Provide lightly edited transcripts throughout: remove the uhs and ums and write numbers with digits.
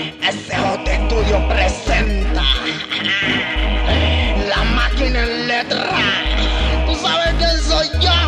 SJ Studio presenta La Máquina en Letra. ¿Tú sabes quién soy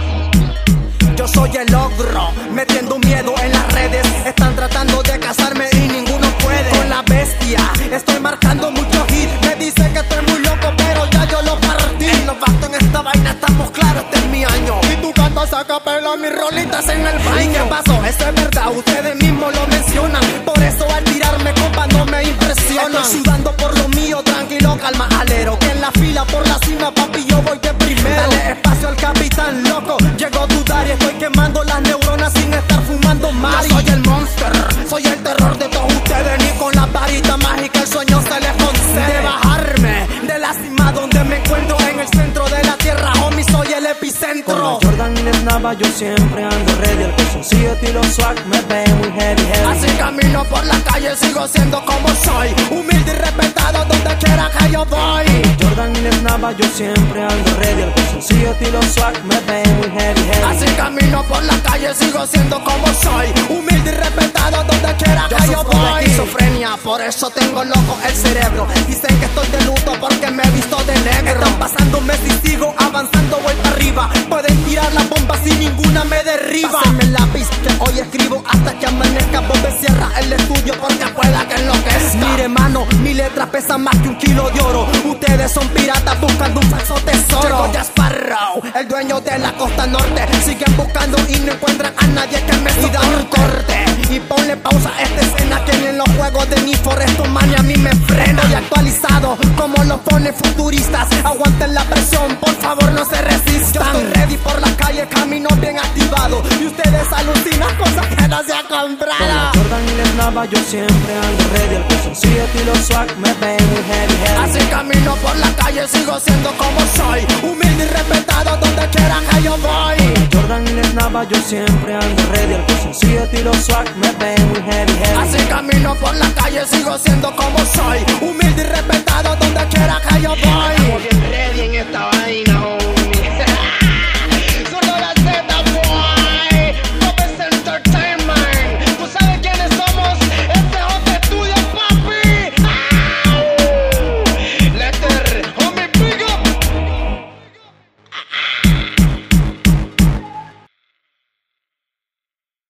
yo? Yo soy el ogro, metiendo miedo en las redes. Están tratando de cazarme y ninguno puede. Con la bestia, estoy marcando mucho hit. Me dice que estoy muy loco, pero ya yo lo partí. Los bastos en esta vaina estamos claros, este es mi año. Y tú cantas a capela mis rolitas en el baño. ¿Y qué pasó? Eso es verdad, ustedes mismos lo mencionan. Por eso al tirarme, compa, no me impresionan. Estoy sudando por lo mío, tranquilo, calma, alero. Que en la fila por la cima, papi, yo voy de primero. Dale espacio al capitán, loco, llegó a dudar y estoy quemando las neuronas sin estar fumando mari. Yo soy el monster, soy el terror de todos ustedes. Ni con la varita mágica el sueño se les concede. De bajarme de la cima donde me encuentro, en el centro de la tierra, homie, soy el epicentro. Con la Jordan y les Nava yo siempre ando ready. El calzoncillo estilo swag me ve muy heavy. Así camino por la calle, sigo siendo como soy, humilde y respetado donde quiera que yo voy. Jordan y les Nava yo siempre ando ready. El calzoncillo estilo swag me ve muy heavy. Así camino por la calle, sigo siendo como soy, humilde y respetado donde quiera que yo voy. Esquizofrenia, por eso tengo loco el cerebro. Dicen que estoy de luto porque me he visto de negro. Están pasando meses y sigo avanzando, voy para arriba. Pueden tirar las bombas y ninguna me derriba. Pásenme el lápiz que hoy escribo hasta que amanezca. Bombe cierra el estudio porque pueda que enloquezca. Mire mano, mi letra pesa más que 1 kilo de oro. Ustedes son piratas buscando un falso tesoro. Llegó Jack Sparrow, el dueño de la costa norte. Siguen buscando y no encuentran a nadie que me soporte. Y dan un corte y ponle pausa a esta escena, que ni en los juegos de Need for Speed Mania a mí me frena. Estoy actualizado como lo ponen futuristas. Aguanten la presión, por favor no se resistan. Yo estoy ready por la calle, camino bien activado. Y ustedes alucinan cosas que no se han comprado. Con la Jordan y les Nava yo siempre ando ready. El calzoncillo estilo swag me ve muy heavy. Así camino por la calle, sigo siendo como soy, humilde y respetado donde quiera que yo voy. Con la Jordan y les Nava yo siempre ando ready. El calzoncillo estilo swag me ve muy heavy. Así camino por la calle, sigo siendo como soy, humilde y respetado donde quiera que yo voy.